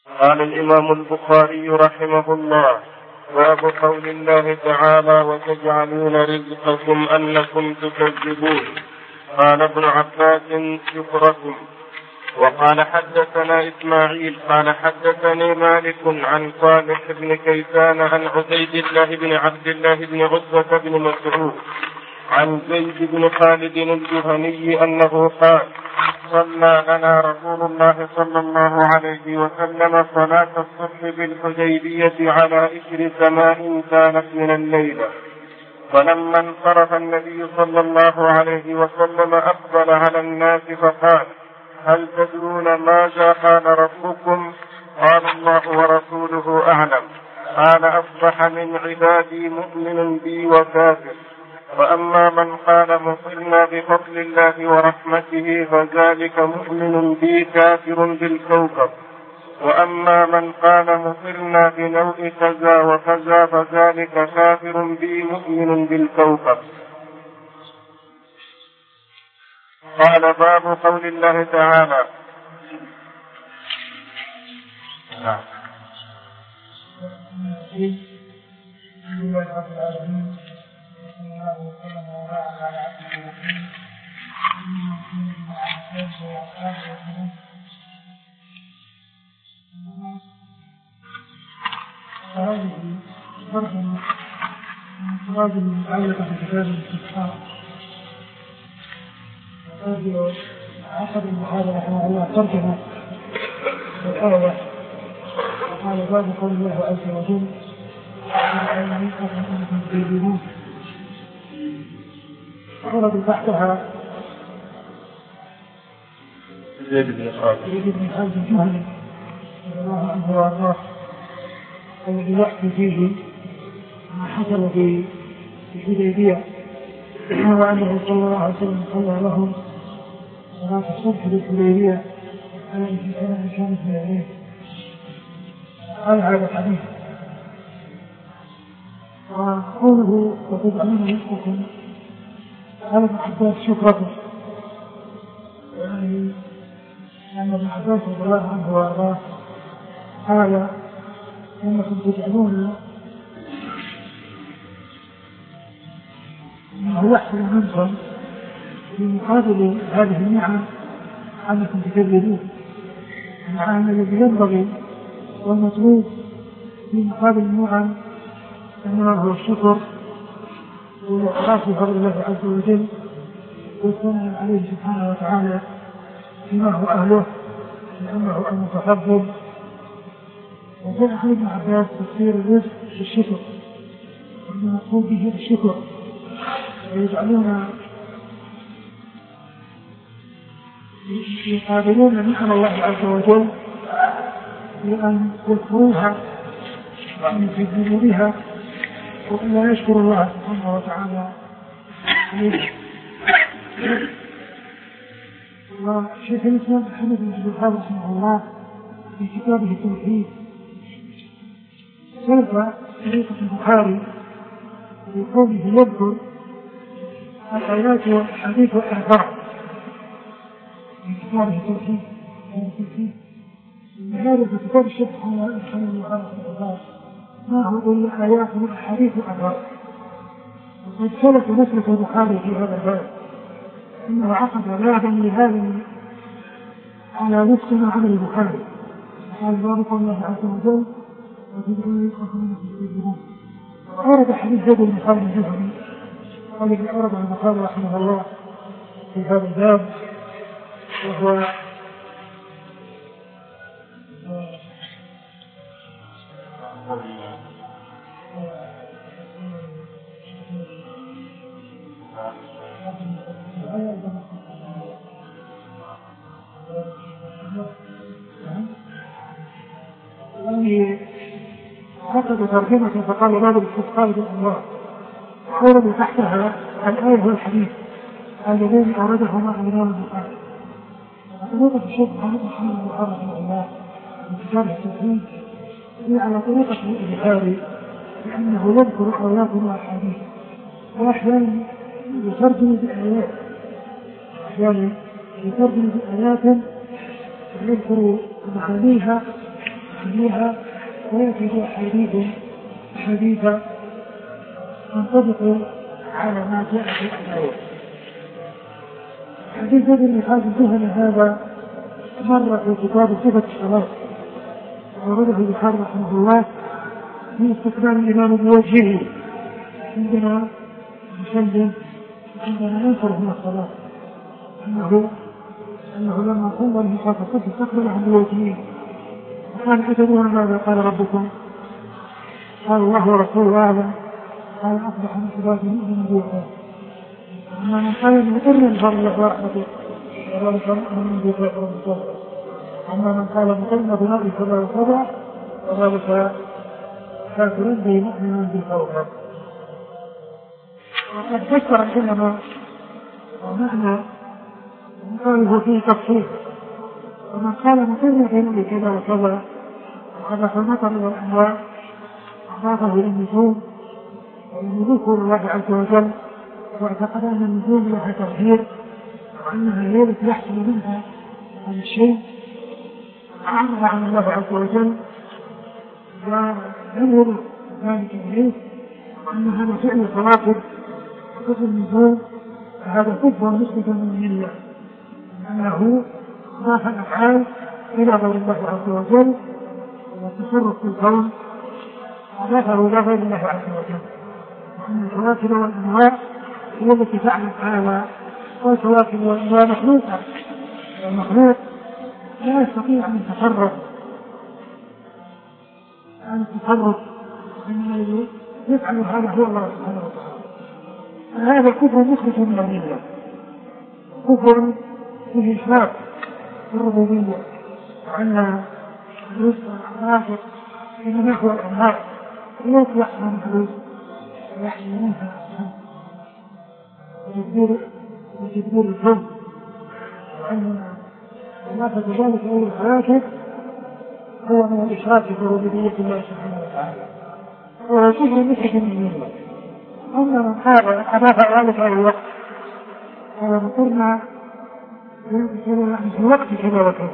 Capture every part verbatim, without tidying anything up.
قال الإمام البخاري رحمه الله: باب قول الله تعالى: وتجعلون رزقكم أنكم تكذبون. قال ابن عباس: شكركم. وقال حدثنا إسماعيل قال حدثني مالك عن صالح بن كيسان عن عبيد الله بن عبد الله بن عتبة بن مسعود عن زيد بن خالد الجهني أنه قال: صلى لنا رسول الله صلى الله عليه وسلم صلاة الصبح بالحديبية على إثر سماء كانت من الليلة، فلما انصرف النبي صلى الله عليه وسلم أقبل على الناس فقال: هل تدرون ماذا قال ربكم؟ قال: الله ورسوله أعلم. قال: أصبح من عبادي مؤمن بي وكافر، وأما من قال مطرنا بفضل الله ورحمته فذلك مؤمن بي كافر بالكوكب، وأما من قال مطرنا بنوء كذا وكذا فذلك كافر بي مؤمن بالكوكب. قال: باب قول الله تعالى: هذه برضه هذه المتعلقة بكتاب الاستسقاء. هذه عقد المحاضرة رحمه الله ترجمة الآية، وقال: باب قول الله عز وجل: ورد تحتها زيد بن خالد الجهني رضي الله عنه وارضاه، الذي يحكي فيه ما حصل في الحديبية، وأنه صلى الله عليه وسلم صلى لهم صلاة الصبح بالحديبية التي في سنة كانت من الليل. قال هذا الحديث: وقوله وتجعلون رزقكم، قال ابن عباس: شكركم. يعني أن ابن عباس رضي الله عنه وارضاه قال: إنكم تجعلون ما يحصل منكم في مقابل هذه النعم أنكم تكذبون، مع أن الذي ينبغي والمطلوب في مقابل النعم إنما هو الشكر والإخلاص بفضل الله عز وجل والثناء عليه سبحانه وتعالى فيما هو أهله، لأنه المتفضل. وجاء عن ابن عباس تفسير الرزق بالشكر، والمقصود به الشكر، ويجعلون يقابلون نعم الله عز وجل بأن يذكروها وأن يكذبوا بها وأن لا يشكروا الله سبحانه وتعالى. وشيخ الإسلام محمد بن عبد الوهاب رحمه الله في كتابه التوحيد سلف طريقة البخاري بقوله يذكر الآيات والحديث والأخبار في كتابه التوحيد. هذا في كتاب الشيخ محمد بن الله ما هو إلا آيات والحديث والأخبار. وقد سلك مسلك البخاري في هذا الباب، إنه عقد بابا لهذا على نفس ما عمل البخاري. قال: باب قول الله عز وجل: وتدعون رزقكم أنكم تكذبون. وأورد حديث زيد بن خالد الجهني الذي أورده البخاري رحمه الله في هذا الباب، وهو يعني فقد ترجمة فقال: باب الاستسقاء بالأنوار. أورد تحتها الآية والحديث اللذين أوردهما الإمام البخاري. وطريقة الشيخ محمد بن عبد الوهاب رحمه الله في كتابه التوحيد هي على طريقة البخاري، لأنه يذكر آيات وأحاديث، وأحيانا يترجم بآيات، أحيانا يترجم بآيات يذكر معانيها فيها ويأتي في حديث حديثا تنطبق على ما جاء في الآية. حديث ابن حازم الجهني هذا مر في كتاب صفة الصلاة ورده البخاري رحمه الله في استقبال الإمام بوجهه عندنا نسلم عندنا ننصرف من الصلاة أنه أنه لما صلى الإنسان فقد استقبله بوجهه وقال أتدرون ماذا قال ربكم؟ قال الله ورسوله أعلم. قال أصبح من عباد المؤمن بوحده. أما من قال من إرن فضل ورحمته وذلك من بيت ربه. أما من قال مقلنا بنبي كذا وكذا وذلك كافر به مؤمن بالفوق. وقد فسر العلماء ومعنى قاله فيه تفصيل. ومن قال مقلنا بنبي كذا وكذا وخلق المطر والأنواع أضافه إلى النجوم وملوك الله عز وجل واعتقد أن النجوم لها تغيير وأنها ليلة يحصل منها هذا الشيء أعرض عن الله عز وجل وينظر ذلك إليه وأن هذا فعل الخواطر وكفر النجوم فهذا كفر نسبة من الله أنه ضاف الأفعال إلى غير الله عز وجل والتصرف في الكون أضافه إلى غير الله عز وجل وأن الكواكب والأنواع هي التي تعمل هذا والكواكب والأنواع مخلوقة والمخلوق لا يستطيع أن يتصرف أن يتصرف أن يفعل هذا هو الله سبحانه وتعالى. هذا الكفر مخرج من الملة كفر فيه إشراك في الربوبية وأن الرزق والرازق إنما هو الأنهار يطلع من الرزق ويحيي منها وتدبير الجن وأن وما فذلك أول الحواكب هو من الإشراك في ربوبية الله سبحانه وتعالى وهو كفر مخرج من الملة. أما من قال أضاف ذلك إلى الوقت وذكرنا في الوقت كذا وكذا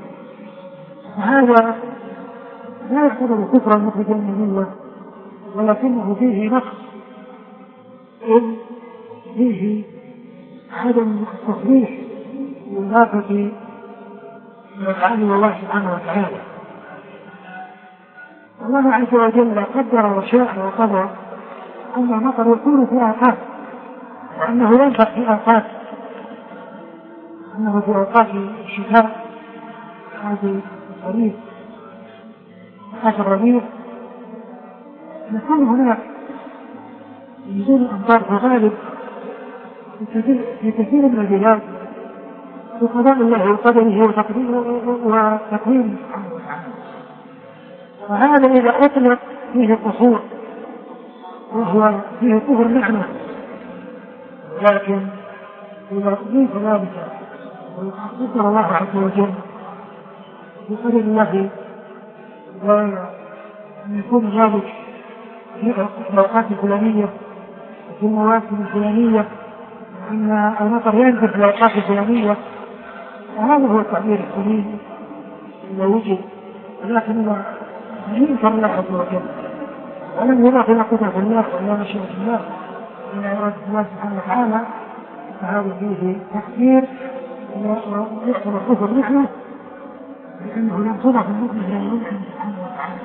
وهذا لا يعتبر كفرا مخرجا من الملة ولكنه فيه نقص إذ فيه عدم التصريح بإضافة أفعال الله سبحانه وتعالى. الله عز وجل قدر وشاء وقضى أن المطر يكون في أوقات وأنه ينفق في أوقات أنه في أوقات الشتاء هذه الخريف أوقات الربيع يكون هناك نزول الأمطار في الغالب في كثير من البلاد بقضاء الله وقدره وتقديره سبحانه وتعالى. وهذا إذا أطلق فيه القصور وهو فيه كفر نعمة لكن إذا أضيف ذلك وقدر الله عز وجل بقدر الله وأن يكون ذلك في الأوقات الفلانية وفي المواسم الفلانية أن المطر ينزل في الأوقات الفلانية وهذا هو التعبير السليم إذا وجد ولكن هو ينكر الله عز وجل ولم يضاف إلى قدرة الله ولا مشيئة الله إلى إرادة الله سبحانه وتعالى فهذا فيه تكبير ويحصل كفر نحن لأنه لم تضع في المؤمن إلى المؤمن سبحانه وتعالى.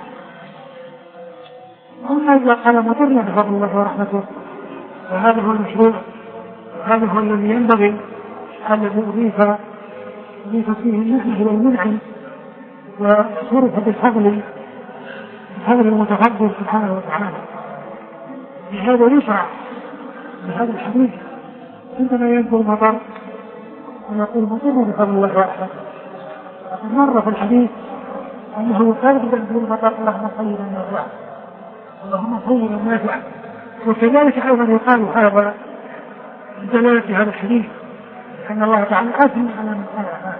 أما إذا قال مطرنا بفضل الله ورحمته فهذا هو المشروع وهذا هو الذي ينبغي الذي أضيف أضيف فيه النعمة إلى المنعم وصرف بالفضل بفضل المتفضل سبحانه وتعالى. لهذا يشرع بهذا الحديث عندما ينزل المطر ونقول مطرنا بفضل الله ورحمته وقد مر في الحديث أنه يقال بأنزل المطر اللهم خيرا نافعا اللهم خيرا نافعا وكذلك أيضا يقال هذا بدلالة هذا الحديث أن الله تعالى أثنى على من قال هذا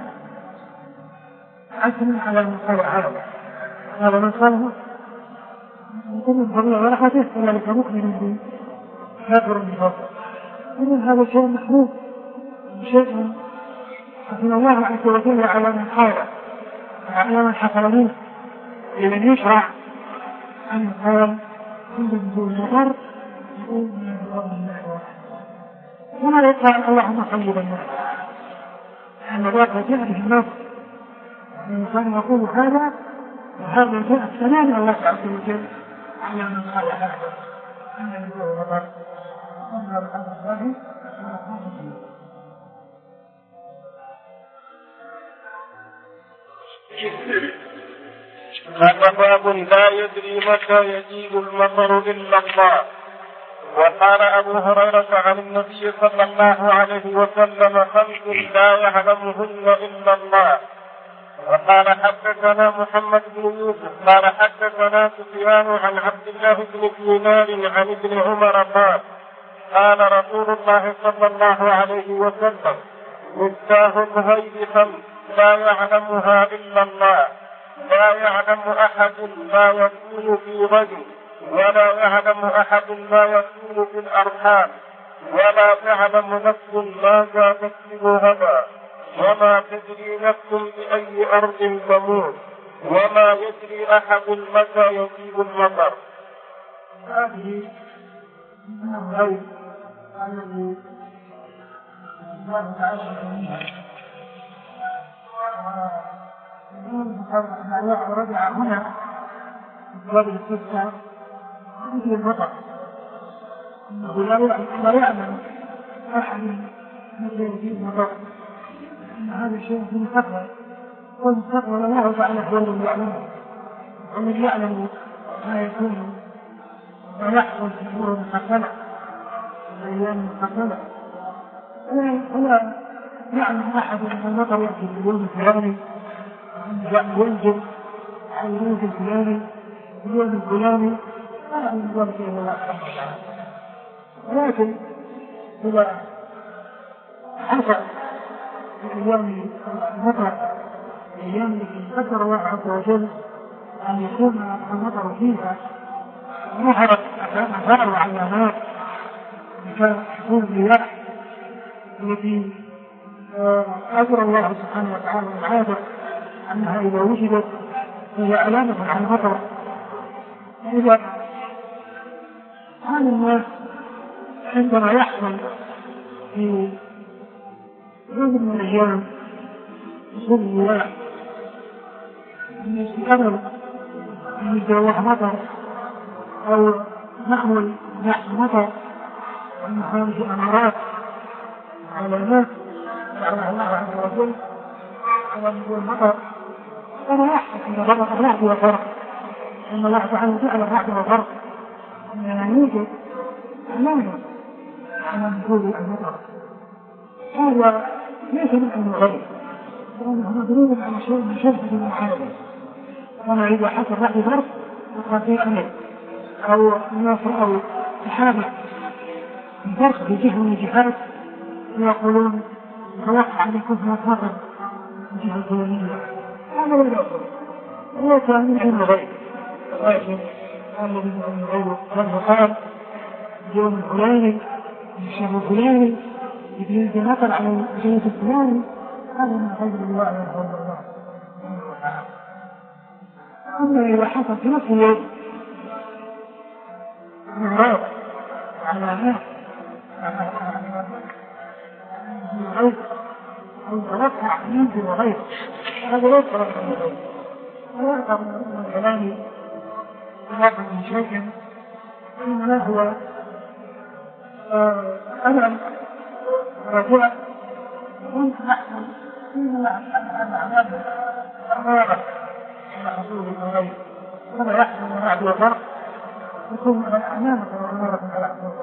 أثنى على من قال هذا هذا من قاله يكون بفضل ورحمته وذلك مؤمن بكافر بفضل إذن هذا شيء محمود شيء أثنى الله عز وجل على من قال على من حصل منه لمن يشرع أن يقال عند نزول المطر يقول من الله الله وما يقال اللهم صل بالناس أن ذاك جاء به النص الإنسان يقول هذا وهذا جاء الثناء الله عز وجل على من قال هذا أن نزول المطر وأن الحمد لله هذا باب لا يدري متى يجيء المطر إلا الله. وقال أبو هريرة عن النبي صلى الله عليه وسلم خمس لا يعلمهن إلا الله. وقال حدثنا محمد بن يوسف قال حدثنا سفيان عن عبد الله بن دينار عن ابن عمر قال قال رسول الله صلى الله عليه وسلم مفتاح الغيب خمس لا يعلمها إلا الله. لا يعلم أحد ما يكون في غد ولا يعلم أحد ما يكون في الأرحام ولا تعلم نفس ماذا تكسب غدا وما تدري نفس بأي أرض تموت وما يدري أحد متى يجيء المطر. هذه من الغيب الذي الله تعالى ما رجع هنا في باب الستة يجي المطر لا يعلم أحد متى يجي المطر إن هذا الشيء في المستقبل والمستقبل لا يعرف على أحوال اللي يعلمه ومن يعلم ما يكون ويحصل في الأمور المستقبلة الأيام المستقبلة ولا يعلم أحد أن المطر يأتي في اليوم الفلاني ينزل على اليوم الفلاني اليوم الفلاني لا يعلم ذلك إلا الله سبحانه وتعالى. ولكن إذا حصل في أيام المطر الأيام التي قدر الله عز وجل أن يكون المطر فيها ظهرت آثار وعلامات كحصول الرياح التي أجرى الله سبحانه وتعالى العادة أنها إذا وجدت هي علامة على المطر. إذا كان الناس عندما يحصل في يوم من الأيام حصول الرياح أن يستقبل أن يتجوح مطر أو نحو نحو مطر أن هذه أمارات علامات جعلها الله عز وجل على نزول المطر. أنا أحسن أن الرعد وفرق أن الله تعالى جعل الرعد وفرق أننا نوجد علامة على نزول المطر. هذا ليس من الغيب لأنه مدلول على شيء مشبه بالعادة. كما إذا حصل رعد وفرق وقاتل عليه أو الناس رأوا سحابة الفرق في جهة من الجهات ويقولون توقع أن يكون هناك مطر من جهة الفلانية. هذا لا يأخذ هو كان من علم الغيب ولكن الذي من علم الغيب لما قال اليوم الفلاني الشهر الفلاني يجب مطر على الجهة الفلاني هذا من غيب الله يرحمه الله. أما إذا حصل في نفس اليوم مرات علامات الغيب أو توقع ينزل الغيب هذا لا يقرأ من الغيب ولا يقرأ من الكلام واقع من شيء إنما هو ألم رجع كنت نحن فيما الأعمال الرابع على حصول الغيب كما يحصل من بعد وفرق يكون الأعمال الرابع على حصول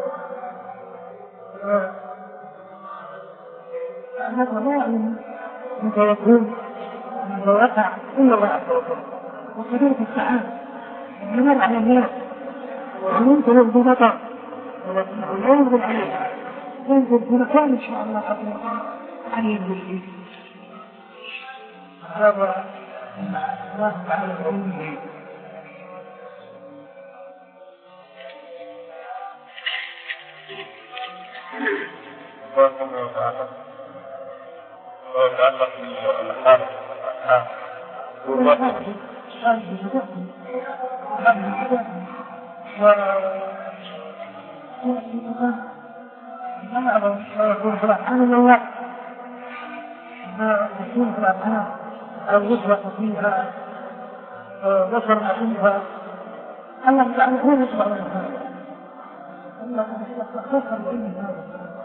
هذا لا يعني متى يكون متى يقع إلا الله عز وجل. وكذلك السحاب يمر على الناس وينزل بمطر ولكنه لا ينزل عليه ينزل في مكان إن شاء الله قد يكون أن ينزل فيه. هذا الله تعالى بعلمه. ويتعلق بالحال هذه بتحكم هذه بتحكم و ما أعرف يكون في الأحكام الأولى ما يكون في الأحكام أو يطلق فيها بشر فيها الله تعالى هو يطلق منها الله يختصر العلم هذا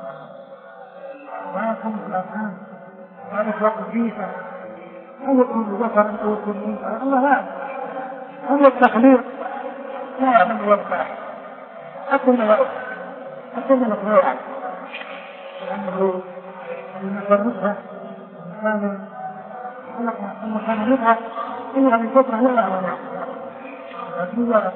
ما يكون في الأحكام ما يطلق فيها أو يكون بشر أو يكون منها الله لا هذا التخليق لا يعلم الوضع أكل الوضع أكل الوضع لأنه المفرسها كان المفرسها إلا من فترة لا أعلم لكن هو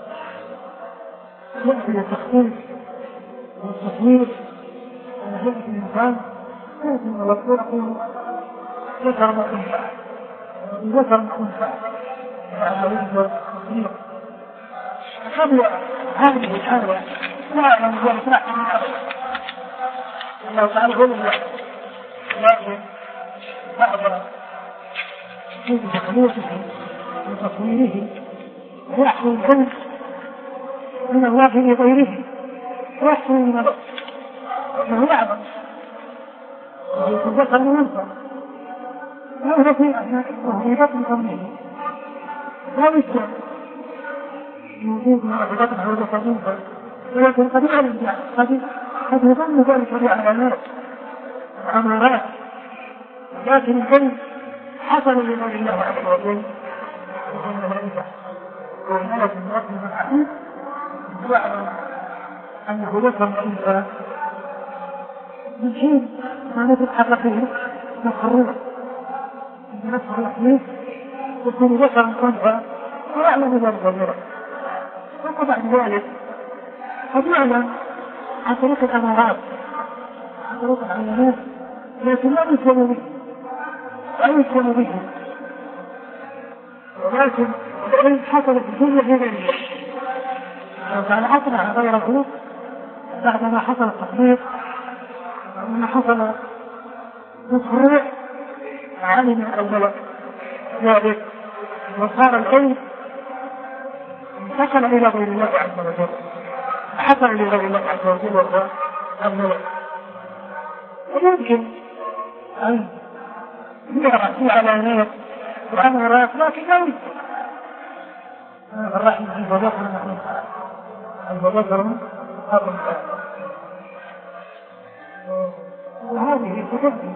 يأتي التخطيط والتصوير على هيئة الإنسان لكن الوضوء يقول ذكر ما أنفع ذكر ما أنفع على وجه التصوير قبل هذه الحالة لا أعلم ذلك لا أعلم الله تعالى هو الله لكن بعض في تخليقه وتصويره ويحصل الكون من الله لغيره ويحصل من الله انه يعظم ويتذكر من ينفع لا يستطيع وهو بطن قومه لا يستطيع يوجد من بطنه وذكر ينفع ولكن قد يعلم قد قد يظن ذلك بعلامات وعمارات لكن الكون حصل لغير الله عز وجل وهو ذلك وهذا المرتب الحديث يعلم أنه يفهم الإنسان من حين ما نتحرك به مقرر من نفسه الحديث يكون ذكرا أنثى ويعلم ذلك الجرى وبعد ذلك قد يعلم عن طريق الأمارات عن طريق العلامات لكن لا يسلم به لا يسلم به ولكن العلم حصل في كل غير لو كان حصل على غيره بعدما حصل التطبيق بعدما حصل الفروع علم أولا ذلك وصار العلم انتقل إلى غير الله عز وجل حصل لغير الله عز وجل وهو النور ويمكن أن يرى في علامات وأمارات لكن لا يمكن الرحمة في وذكر وذكر هذا وهذه تكفي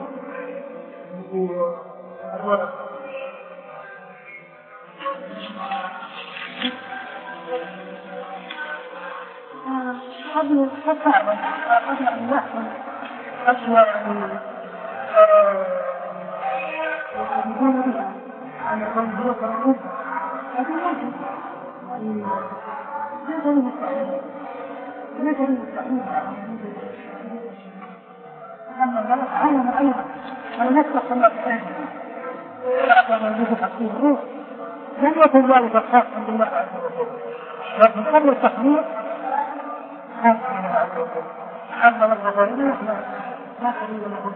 قبل الصعبة قبل أن يحصل أشياء يكون بها أن يكون ذكر الأنثى لكن ليس لمستحيل ليس لمستحيل أما ذلك علم أيضا أن نسلك الله بحاجة أعطى من ذلك تحصيل الروح لم يكن ذلك خاصا بالله عز وجل لكن قبل التحليل خاص بالله عز وجل حتى لو غيره لا تريد له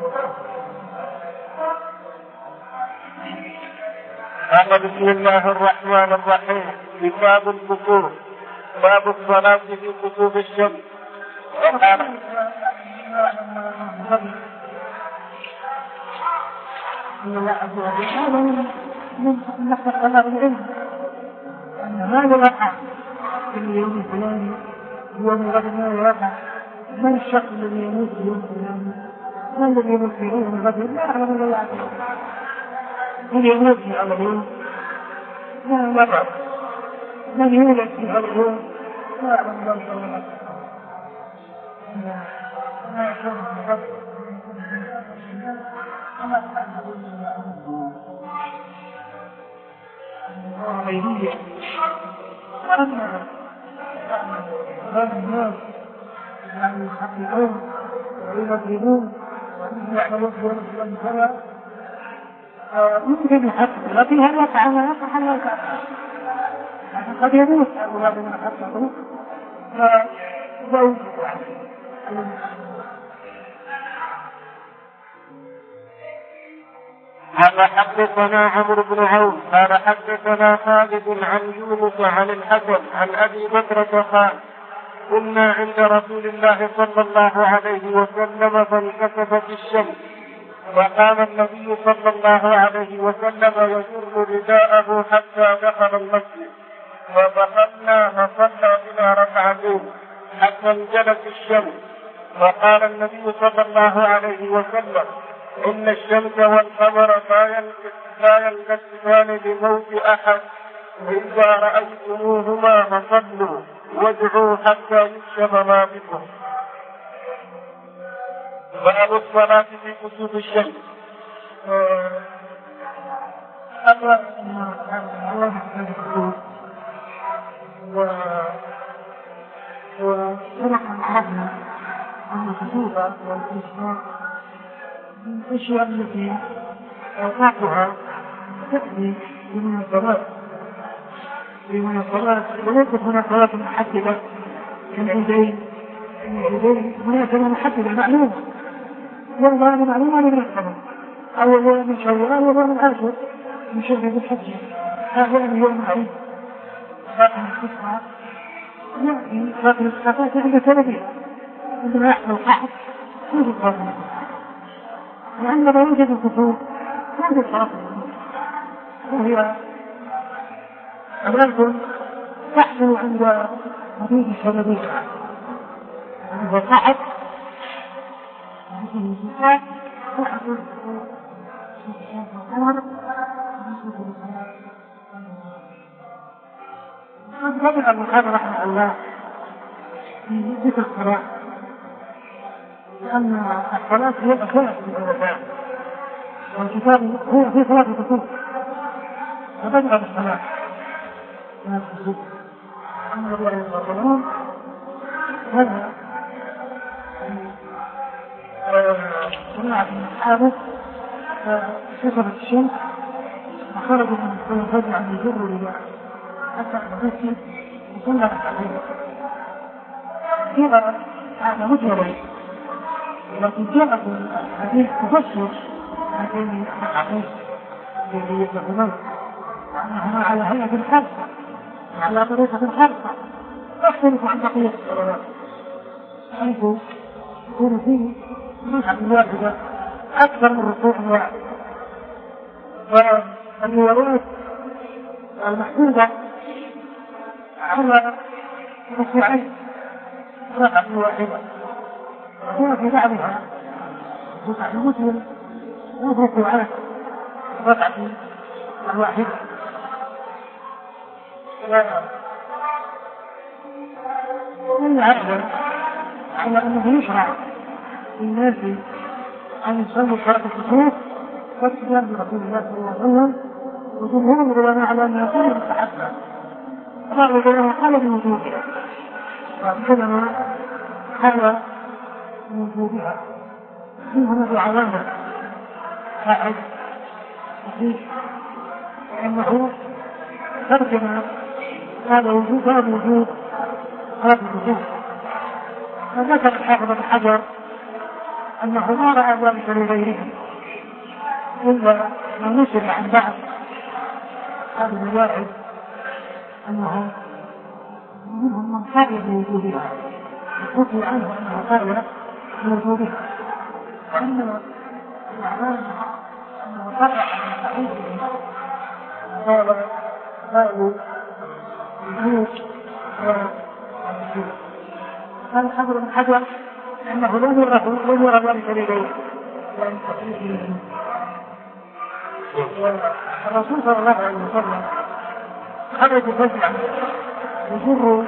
قال بسم الله الرحمن الرحيم كتاب الكسوف باب الصلاة في كسوف الشمس وقال إن الله عز وجل هذا من نحن طلاب العلم أن ما يوقع في اليوم الفلاني يوم غد ما يوقع من الشخص الذي يموت في يوم الفلاني من الذي يموت في يوم غد لا يعلم إلا الله عز وجل من يموت في هذا اليوم لا يعلم من يولد في هذا اليوم لا يعلم إلا الله ما يكون من غد غيرية أما هذا الناس يعني يحققون ويمثلون ويعملون بهم كذا يمكن يحقق لكن هل يقع ما يقع هل يقع قد يموت هذا من حققه فزوج قال حدثنا عمرو بن عون قال حدثنا خالد عن يونس عن الحسن عن أبي بكرة قال كنا عند رسول الله صلى الله عليه وسلم فانكسفت الشمس وقام النبي صلى الله عليه وسلم يجر رداءه حتى دخل المسجد فدخلنا فصلى بنا ركعتين حتى انجلت الشمس وقال النبي صلى الله عليه وسلم إن الشمس والقمر لا ينكسفان لموت أحد إذا رأيتموهما فصلوا وادعوا حتى يكشف ما بكم. باب الصلاة في كسوف الشمس. أقرأ الله سبحانه وسبق أن عرفنا أن الكسوف والإشراق من الأشياء التي أوقاتها تأتي بمناسبات بمناسبات وليست مناسبات محددة كالعيدين العيدين مناسبة محددة معلومة والله معلومة لمناسبة أول يوم من شوال واليوم العاشر من شهر ذي الحجة هذا يوم عيد لكن القصة يعني لكن الصفات عند سببين عندما يحصل القحط يوجد صلاة وعندما يوجد الكسوف يوجد صلاة وهي أمركم تحصل عند حديث السببين عند القحط عند الكسوف تحصل قد بدأ المحاضر رحمه الله في ذكر الصلاة لأن الصلاة هي أساس الإنسان والكتاب هو في صلاة الكسوف فبدأ بالصلاة من الكسوف أما الله يقولون هذا صناعة من أصحابه فكسرت الشمس وخرجوا من الفجر عن الجر لله حتى المسجد وصلى عليه كذا هذا مجرد لكن جاء الحديث تفسر هذين الأحاديث الذي يفهمون أنها على هيئة الحرفة على طريقة الحرفة تختلف عن بقية الصلوات حيث يكون فيه ركعة واحدة أكثر من ركوع واحد والروايات المحدودة على ركوعين ركعة واحدة وهو في بعضها ركعة مسلم وركوعات ركعة واحدة ومن هذا على أنه يشرع للناس أن يصلوا صلاة الكسوف واقتداء برسول الله صلى الله عليه وسلم وجمهور العلماء على أن يكون مستحبا بعض العلماء قال بوجوبها بعض العلماء قال بوجوبها منهم بعلامة قاعد صحيح أنه ترجم هذا وجود هذا وجود هذا الوجود فذكر الحافظ بن حجر أنه ما رأى ذلك لغيره إلا ما نشر عن بعض هذا الواحد أنه منهم من قال بوجودها يخفي عنه أنه قال بوجودها وأن الأعلام أنه صرح من صحيحه قال قالوا وجود قال الحافظ بن حجر أنه لم يره لم يرى ذلك لغيره لأن صحيحه الرسول صلى الله عليه وسلم خرج فجعا يجر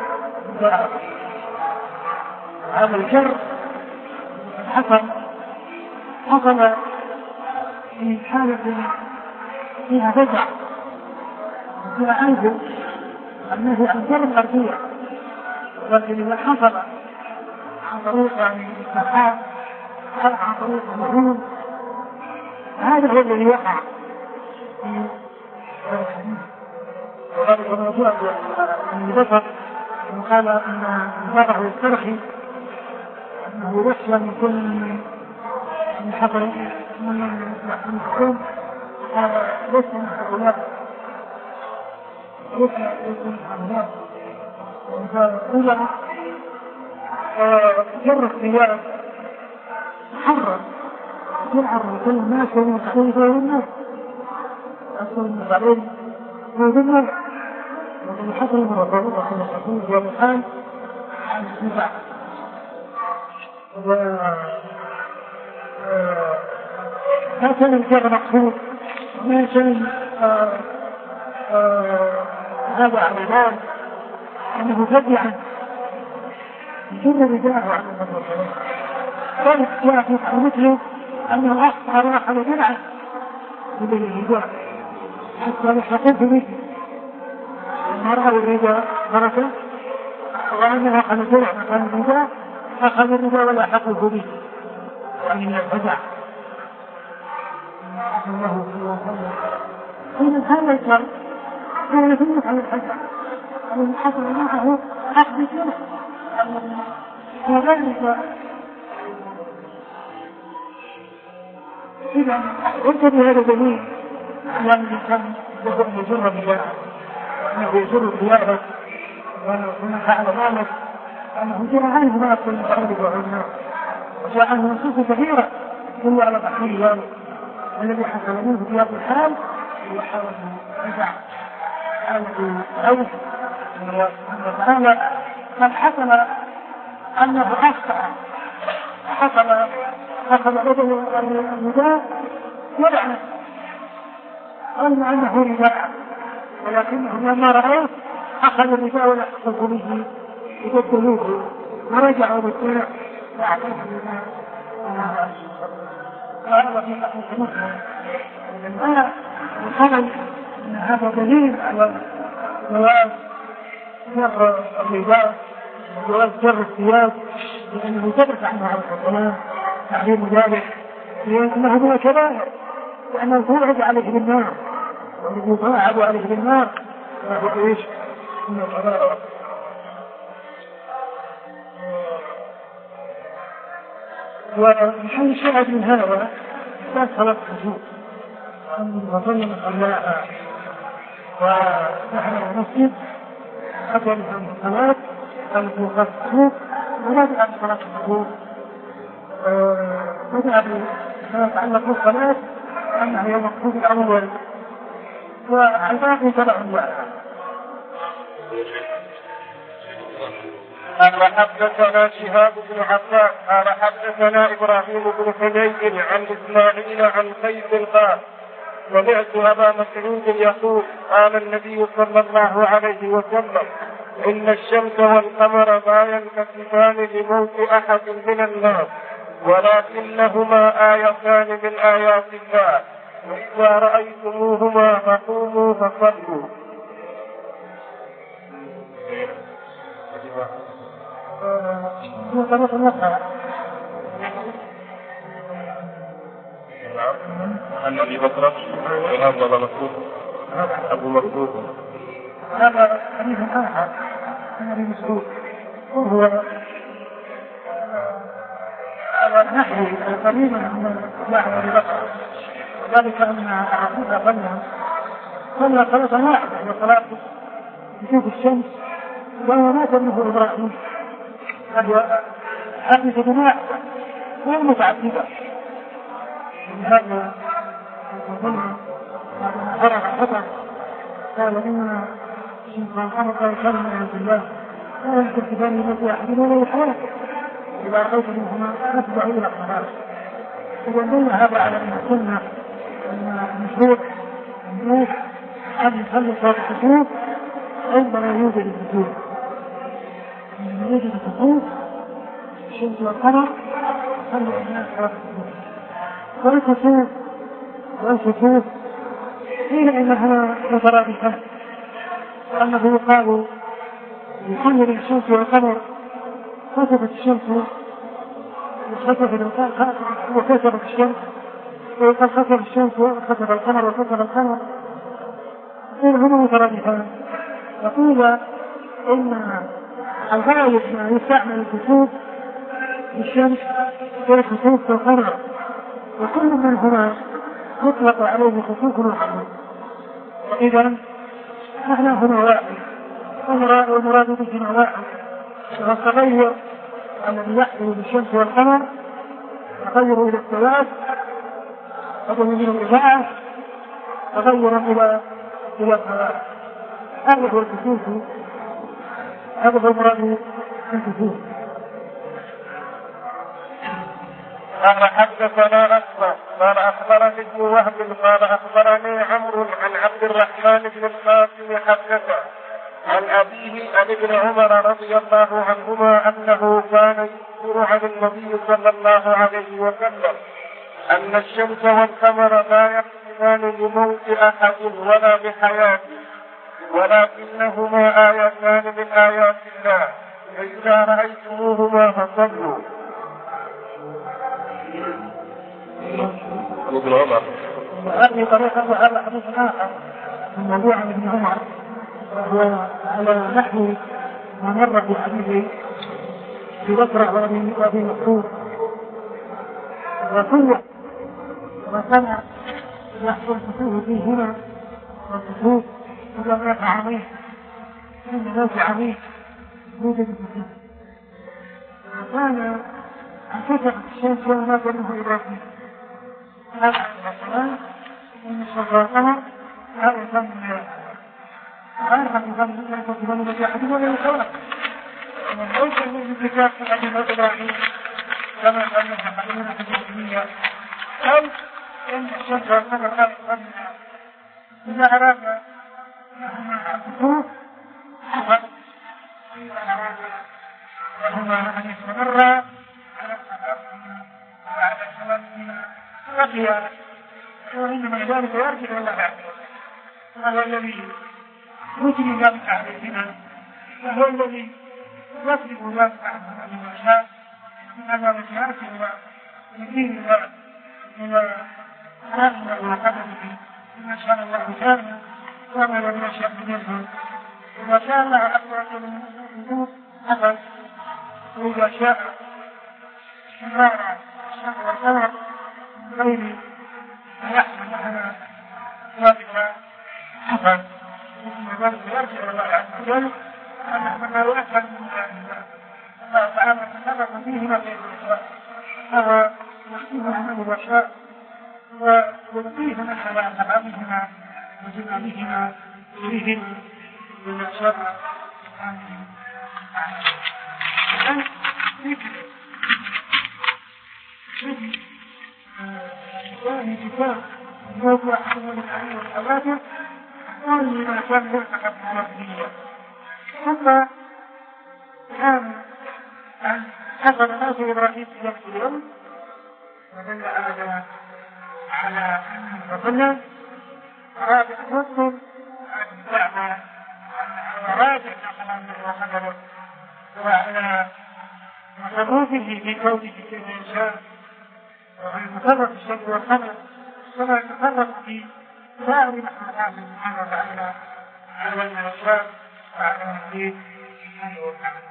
هذا الجر حصل حصل في حالة فيها فجع وفيها عجز النهي عن جر الأرضية ولكن إذا حصل عن طريق السحاب أو عن طريق النجوم هذا هو الذي وقع في الحديث وقال الموضوع من ذكر وقال ان الضرع يسترخي انه يخشى من كل من حضر من الحكوم ليس من هؤلاء ليس من هؤلاء فإذا جر الثياب حرر يلعب كل الناس ومن تحويل غير الناس أصل من بعدين هذا الناس ومن حصل من الضرورة في الحكومة والمحال عن النزاع ما كان الجر مقصود ما كان هذا عملان أنه تبعا جر رداءه عن المدرسة كانت جاء في مثله أنه أخطأ راحة وبدعة بدل الرداء حتى يحقق به المرأة والرداء بركة وأنه أخذ بدعة مكان الرداء أخذ الرداء ولا حقه به يعني من البدع الله إذن هذا الشر هو يدلك على البدع الذي حصل معه أخذ منه وذلك إذا قلت بهذا دليل على أن الإنسان يجر بجاءه وأنه يجر بجاءه وأنه فعل ذلك أنه جاء عنه ما يكون مخالف وعلمه وجاء عنه نصوص كثيرة تدل على تحويل ذلك الذي حصل منه في هذا الحال هو حال النزاع حال الأوس وتعالى قد حصل أنه أخطأ حصل أخذ بدل النداء يدعنا قال أنه نداء ولكنه لما رأيه أخذ النداء ولا يحصل به يبدلوه ورجعوا بالسنة وأعطوه النداء وهذا في أحد مسلم أنا وصلت أن هذا دليل على جواز جر الرداء جواز جر الثياب لأنه ثبت عنه عليه الصلاة تحريم ذلك لأنه هو كبائر لأنه توعد عليه بالنار والذي توعد عليه بالنار فهو إيش من الكبائر. ومحل الشاهد من هذا ثلاث صلاة الخشوع أن وصلنا صلاها ونحن المسجد أتى بها الصلاة التي قد تخوف وبدأ بصلاة الخشوع بدأ بما يتعلق بالصلاة أنه هي المقصود الأول والباقي تبع معها. قال حدثنا شهاب بن عباس قال حدثنا إبراهيم بن حميد عن إسماعيل عن قيس قال سمعت أبا مسعود يقول قال النبي صلى الله عليه وسلم إن الشمس والقمر لا ينكسفان لموت أحد من الناس ولكنهما آيتان من آيات الله وإذا رأيتموهما فقوموا فصلوا. هو طريق المسألة عن أبي بكر وهذا مكتوب أبو مكتوب هذا حديث آخر عن أبي مسعود وهو نحو قريبا من واحد أبي بكر وذلك أن أعطيها قبلها صلى صلاة واحدة وصلاة بشوف الشمس وهو مات ابنه إبراهيم هذا حديث جماعة غير متعددة من هذا الظلم هذا حرق حطر قال إن الشيطان حرق كان من عند الله لا يمكن كفاني موت واحد ولا يحرق إذا رأيت منهما نتبعوا إلى الصلاة. إذا دل هذا على أن السنة أن المشروع الناس أن يصلي صلاة الكسوف عندما يوجد الكسوف عندما يوجد الكسوف الشمس والقمر صلوا الناس صلاة الكسوف والكسوف والكسوف قيل إنها مترادفة وأنه يقال لكل الشمس والقمر خسفت الشمس وخسفت وكسفت الشمس وقد خسف الشمس وخسف القمر وخسف القمر قيل هما مترادفان. وقيل إن الغالب ما يستعمل الكسوف في الشمس والكسوف في القمر وكل منهما يطلق عليه خصوص الحمد. وإذا نحن هنا واحد والمراد به واحد. والتغير الذي يحصل بالشمس والقمر تغير إلى السواد، تغير من الإذاعة، تغير إلى إلى السواد. هذا هو الكسوف، هذا هو المراد بالكسوف. قال حدثنا أسمع قال أخبرني ابن وهب قال أخبرني عمرو عن عبد الرحمن بن القاسم حدثه عن أبيه عن ابن عمر رضي الله عنهما أنه كان يخبر عن النبي صلى الله عليه وسلم أن الشمس والقمر لا يقسمان لموت أحد ولا بحياته، ولكنهما آيتان من آيات الله، فإذا رأيتموهما فصلوا. ابن عمر. وهذه طريقة وهذا حديث آخر من موضوع ابن عمر، وهو على نحو ما مر في حديث في بصرة وفي مسعود. وكل ما كان يحصل الكسوف فيه هنا والكسوف إذا مات عظيم إن موت عظيم يوجد الكسوف. وكان عن كثرة الشمس وما كانه إبراهيم هذا السلام إن الشيطان هذا الظن عارف أن الظن لا يكون بذلك أحد ولا يخلق ومن ليس من الكتاب في أبي إبراهيم كما أنه حقيقة في الدنيا أو إن الشيطان هذا الظن إذا أراد الكسوف حصل إذا أراد وهما أن يستمر على بعد سلامنا بقي وإنما ذلك يرجع إلى بعد. هذا الذي يجري ذلك علينا، وهو الذي يطلب ذلك عنه من الشاء من هذا الشيء ويدين ذلك إلى رحمة وقدره ما شاء الله كان وما لم يشاء منه. وما شاء الله أكبر من الوجود أبد، وإذا شاء شرارا الشر والقمر غير يحصل لنا ذلك حصل ثم ذلك يرجع إلى الله عز وجل أن ما يؤثر من الله الله تعالى تفرق فيهما بين الأشياء هذا يحكمها من الأشياء ويلقيه من على أصحابهما وجمالهما فيهم من الشر عن ذكر ثاني كتاب موضوع حكم العلم والحوادث كل ما كان يلتقى بالمرضية. ثم كان حصل ناس إبراهيم في نفس اليوم ودل على على أن الرجل أراد أن يصل عن الدعوة وراجع كلام الله وحده وعلى تصرفه في كونه كيف يشاء وهو يتصرف في الشمس والقمر كما يتصرف في سائر مخلوقات سبحانه وتعالى على ما يشاء وعلى ما يريد سبحانه وتعالى.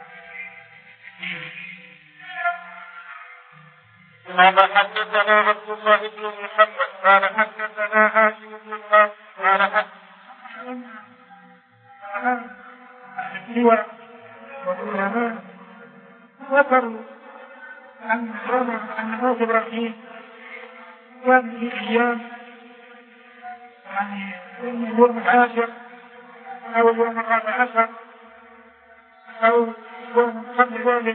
قال حدثنا عبد الله بن محمد قال حدثنا هاشم بن القاسم قال حدثنا السوى والعلماء ذكروا أن أن موت إبراهيم كان في أيام يعني اليوم العاشر أو اليوم الرابع عشر أو يوم قبل ذلك.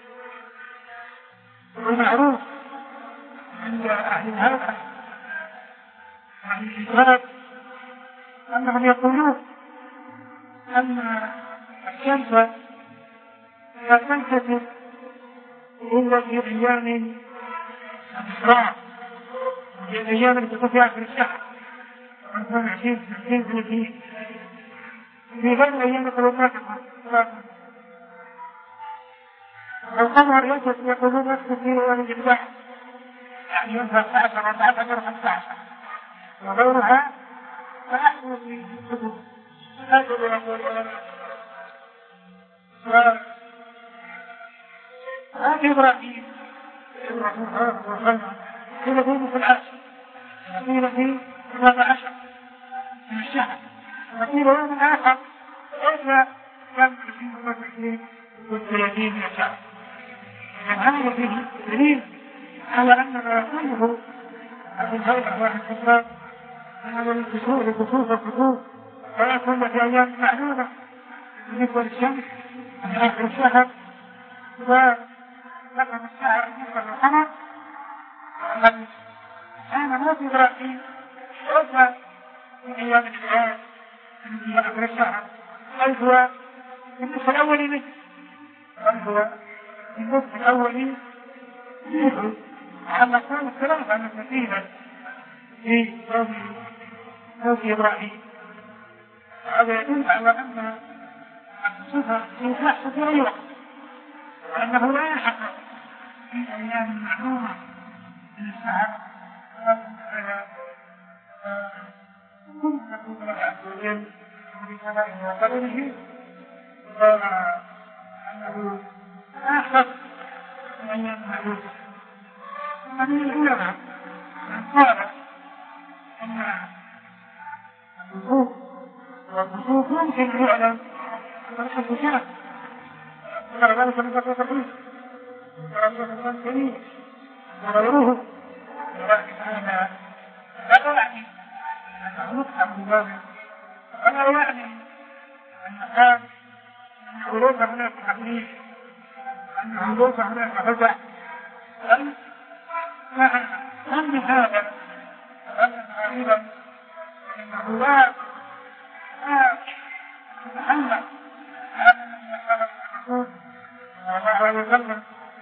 ومعروف عند أهل هذا عن الكتاب أنهم يقولون أن الشمس لا تنكسر إلا في أيام الإسراء، في الأيام التي تكون في الشهر عشرين عشرين ثلاثين في غير أيام الظلمات الثلاثة. القمر يجب يقولون نفسه في أيام الجباح يعني يوم ثلاثة عشر أربعة عشر خمسة عشر وغيرها فأحسن في الكتب هكذا يقول العلماء. هذا إبراهيم إبراهيم هذا وخلنا كل ذلك في العاشر قيل في ثلاث عشر من الشهر، وقيل يوم آخر إلا كم عشرين وعشرين والثلاثين من الشهر. وهذا فيه دليل على أن ما يقوله أبو الهيثم رحمه الله هذا الكسوف لكسوف الكسوف ويكون في أيام معلومة بالنسبة للشمس من آخر الشهر ولكن الشهر بالنسبة للقمر ومن كان موت إبراهيم عرف في أيام الشهر من آخر الشهر بل هو النصف الأولي منه بل هو النصف الأولي منه على كون الثلاثة المسلمين في موت إبراهيم. هذا يدل على أن الصفة يحصل في أي وقت وأنه لا يحقق في أيام معلومة من الشهر ثم يقول الله عز وجل بسمائه وقدره وأنه لا يحقق في أيام معلومة. ومن العلماء من قال أن الوقوف والخصوص يمكن أن يعلم ولكن بشرف ذكر ذلك من فترة الرسل ورسول الله الكريم وغيره، ولكن هذا لا يعني أنه يفهم بذلك ولا يعني أن كان أنه ليس هناك تحديث أنه ليس هناك حجة بل مع كل هذا أن غالبا أنه لا يتحمل هذا من خلق الرسول صلى الله عليه وسلم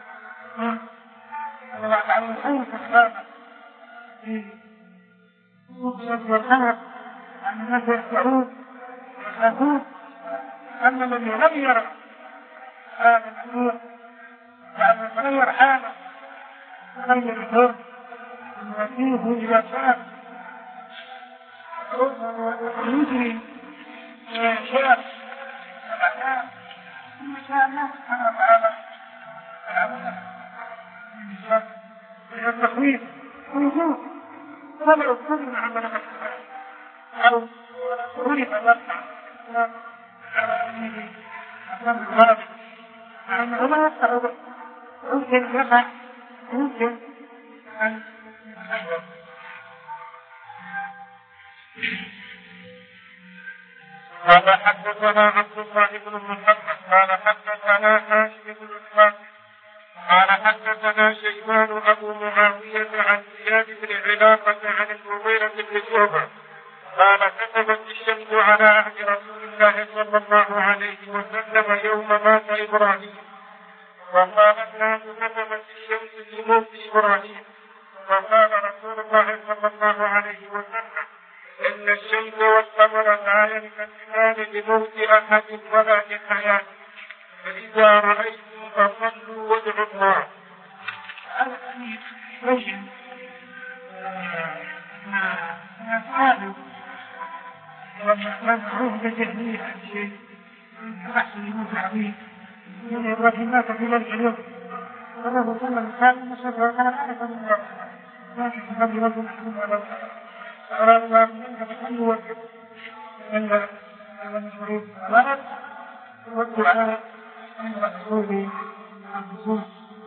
صلى الله عليه وسلم كتابا في الشمس والقمر أن الناس يخدعون ويخافون أن الذي لم يرى هذا الموضوع وأن يتغير حاله تغير الكون ويأتيه إذا شاء ويجري شاء الأحيان ثم شاء الله سبحانه وتعالى من التخويف ويجوز ولا يكون عن ملكة أو غرف الوقع على أمه أمام الغرب لأنه لا يقع ممكن يقع ممكن أن يتحدث. قال حدثنا عبد الله بن محمد قال حدثنا هاشم بن اسحاق قال حدثنا شيبان ابو معاويه عن زياد بن علاقه عن المغيرة بن شعبة قال كتبت الشمس على عهد رسول الله صلى الله عليه وسلم يوم مات ابراهيم وقال الناس كتبت الشمس في موت ابراهيم وقال رسول الله صلى الله عليه وسلم إن الشمس والقمر لا ينكسفان لموت أحد ولا لحياته فإذا رأيتم فصلوا وادعوا الله. هذا الحديث يبين ما يفعله وما معروف بتهنيه عن شيء من بحث الموت العظيم من إبراهيم مات في ذلك اليوم والرسول صلى الله عليه وسلم قال إن الشمس والقمر لا ينكسفان ما في قبل رجل محمود على أراد الله منك تحلوا وجهه من المشروط الغرب والدعاء من مقصود الخصوص.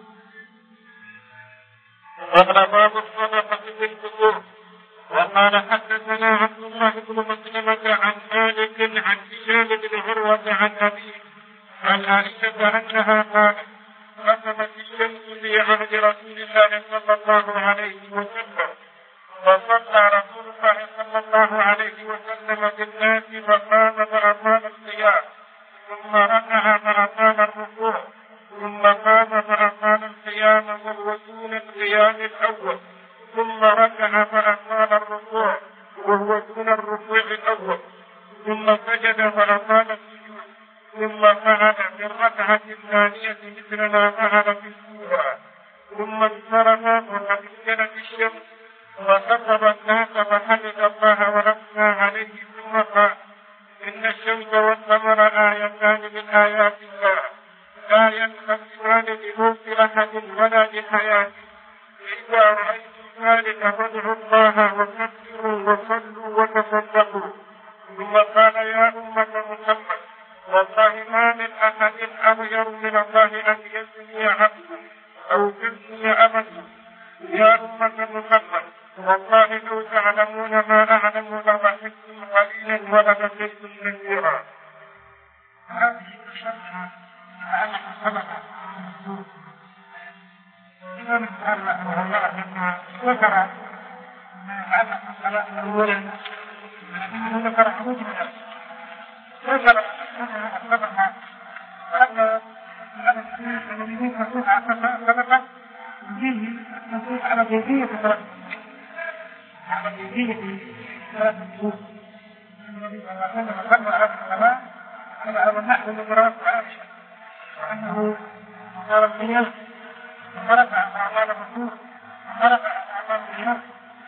قال باب الصدقة في الفطور. وقال حدثنا عبد الله بن مسلمة عن مالك عن هشام بن عروة عن أبيه عن عائشة أنها قالت قسمت الشمس في عهد رسول الله صلى الله عليه وسلم فصلى رسول الله صلى الله عليه وسلم بالناس فقام فأطال القيام ثم ركع فأطال الركوع ثم قام فأطال القيام وهو دون القيام الأول ثم ركع فأطال الركوع وهو دون الركوع الأول ثم سجد فأطال السجود ثم فعل في الركعة الثانية مثل ما فعل في الأولى ثم انصرف وقد كانت الشمس وخطب الناس فحمد الله وربنا عليه ثم قال إن الشمس والقمر آيتان من آيات الله لا ينقسمان لموت أحد ولا لحياته فإذا رأيتم ذلك فادعوا الله وكبروا وصلوا وتصدقوا. ثم قال يا أمة محمد والله ما من أحد أغير من الله أن يزني عبده أو تزني أمته. يا أمة محمد والله لو تعلمون ما أعلم لضحكتم قليلا ولبكيتم كثيرا. هذه الشرح على الصدقة إذا نتعلم أن الله لما ذكر ما يتعلق بالصلاة أولا ذكر حدود الناس ذكر أنها الصدقة وأن الذين يكون على الصدقة فيه النصوص على كيفية الصدقة على كيفية الصدقة. النبي صلى الله عليه وسلم صلى على الصلاة على النحو المراد عائشة وأنه قال الدنيا ورفع أعمال الرسول ورفع أعمال الناس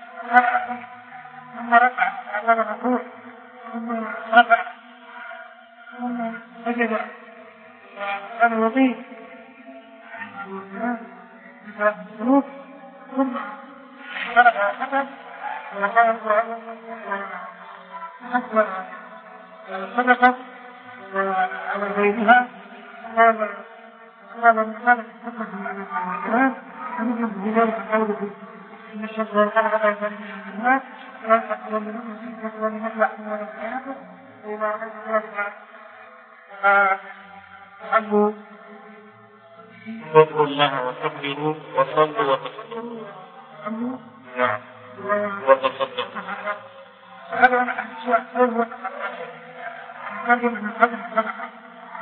ثم رفع أعمال الرسول ثم رفع ثم سجد وكان يطيب القلوب ثم رفع الحسن وقال وحسن الصدقة على غيرها قال قال من قال الحكم على الكلام فنجد بذلك قوله إن الشرط والقلق لا يزال من الناس ويحق ومن ومن يطلع من ولا الحياة وما غير ذلك عنه اذكروا الله وكبروا وصلوا وتصدقوا. نعم وتصدقوا. هذا أنا أحسوا أول قبل من قبل الصدقة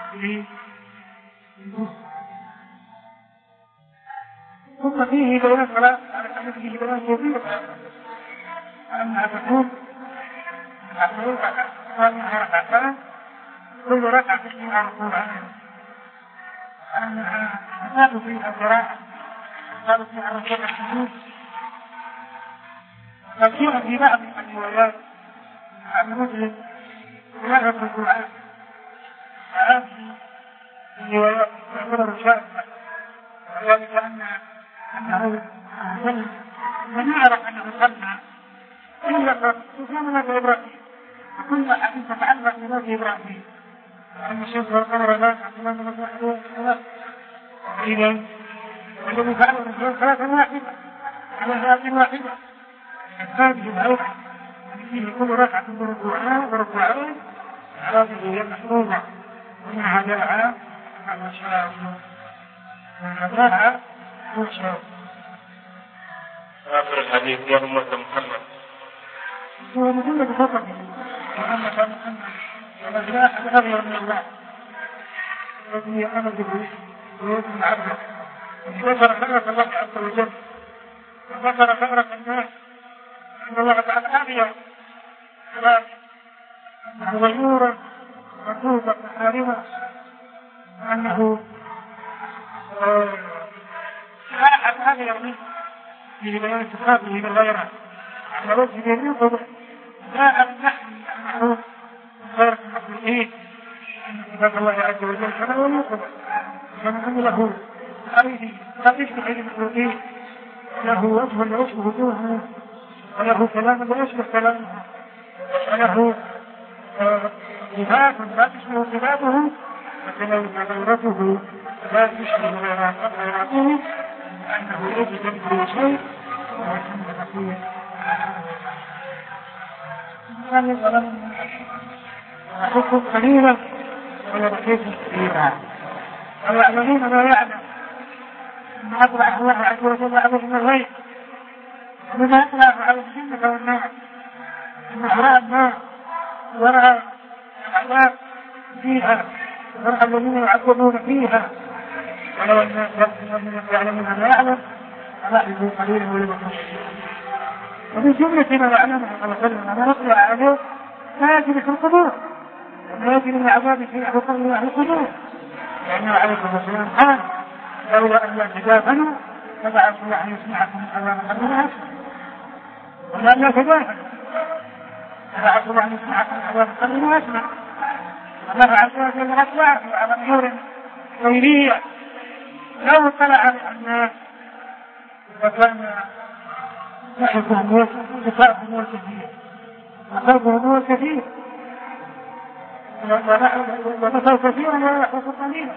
ثم فيه بيان صلاة على أن فيه بيان كثير أنها تكون الركوع وأنها ركعتان كل ركعة فيها ركوعان أنها تزاد فيها القراءة تزاد فيها ركوع السجود. لكن في بعض الروايات عن مسلم رواية الركوعات فهذه الروايات تعتبر شاذة وذلك أن أنه صلى ونعرف أنه صلى إلا سبحان الله إبراهيم وكل أحد تتعلق بنبي إبراهيم أن الشمس والقمر لا تعلمان من وحده الصلاة. إذن الذي فعله الرسول صلاة واحدة على هذه واحدة هذه العودة فيه كل ركعة بركوعها وركوعين هذه هي المحرومة ومنها جاء على شاء ومنها وشاء. آخر الحديث يا أمة محمد هو محمد فقط محمد محمد ومن لا أحد أغير من الله الذي أمر به ويؤمن عبده وذكر خيرة الله عز وجل وذكر خيرة الناس أن الله تعالى أغير أنه غيورا مطلوبا محارما وأنه لا أحد أغير منه في بيان صفاته من غيره على وجه يوضح لا نحن أنه غير المخلوقين أن صفات الله عز وجل كما هو يوضح كما أن له أيدي لا يشبه أيدي المخلوقين له وجه لا يشبه وجوهه وله كلام لا يشبه كلامه وله صفات لا تشبه صفاته وكذلك غيرته لا تشبه غيراته أنه يجب أن يكون شيء حكم قليلا ولا بحيث كثيرا ويعلمون ما يعلم أن أطلع الله عز وجل عليه من الغيب بما يطلع على الجنة والنار أن أحراء النار ورأى الأحباب فيها ورأى الذين يعذبون فيها ولو الناس يعلمون ما يعلم فلاحظوا قليلا ولا بحيث. وفي جملة ما يعلمه صلى الله عليه وسلم أنا نطلع عليه لا يجري في القبور ولا يجري من عذاب في أهل القبور لأنه عليه الصلاة والسلام قال لولا أن لا تجافنوا فبعثوا الله أن يسمعكم أمام الناس ولا أن لا تجافنوا فبعثوا الله أن يسمعكم أمام الناس ويسمع ونفع الله جل وعلا على أمور غيرية لو اطلع على الناس فكان يحبهم ويتفاهم والكثير وخلقهم هو الكثير ونفوا كثيرا ويحفظ قليلا